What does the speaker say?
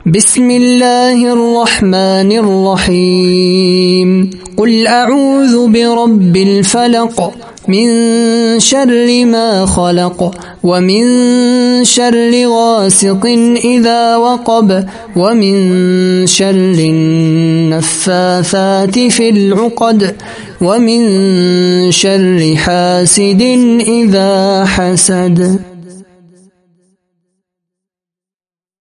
بسم الله الرحمن الرحيم قل أعوذ برب الفلق من شر ما خلق ومن شر غاسق إذا وقب ومن شر النفاثات في العقد ومن شر حاسد إذا حسد.